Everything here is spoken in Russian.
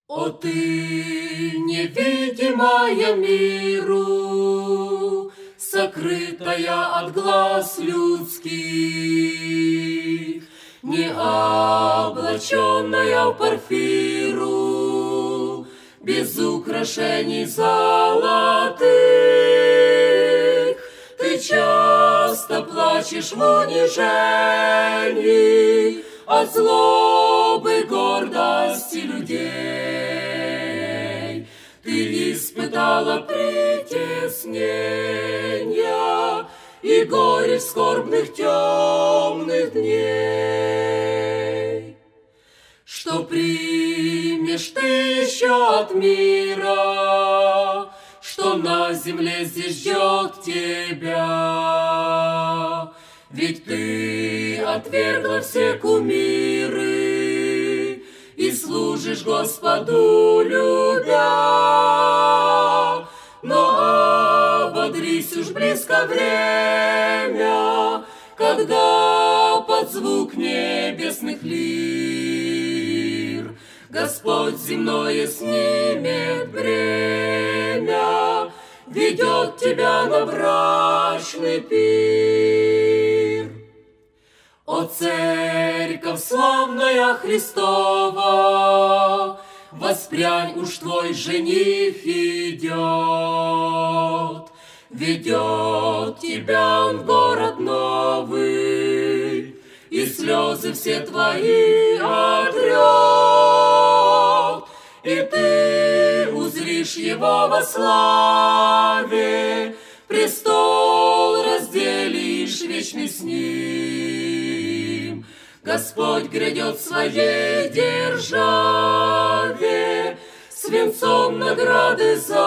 О ты, невидимая миру, сокрытая от глаз людских, не облаченная в парфиру, без украшений золотых, ты часто плачешь в унижении от злобы, гордости людей. Ты испытала притеснения и горечь скорбных темных дней. Что примешь ты еще от мира, что на земле здесь ждет тебя? Ведь ты отвергла все кумиры и служишь Господу любя. Но ободрись, уж близко время, когда под звук небесных лир Господь земное снимет бремя, ведет тебя на брачный пир. О, церковь славная Христова, воспрянь, уж твой жених идет. Ведет тебя он в город новый, и слезы все твои отрет. И ты узришь его во славе, престол разделишь вечный с ним. Господь грядет в своей державе, с венцом награды за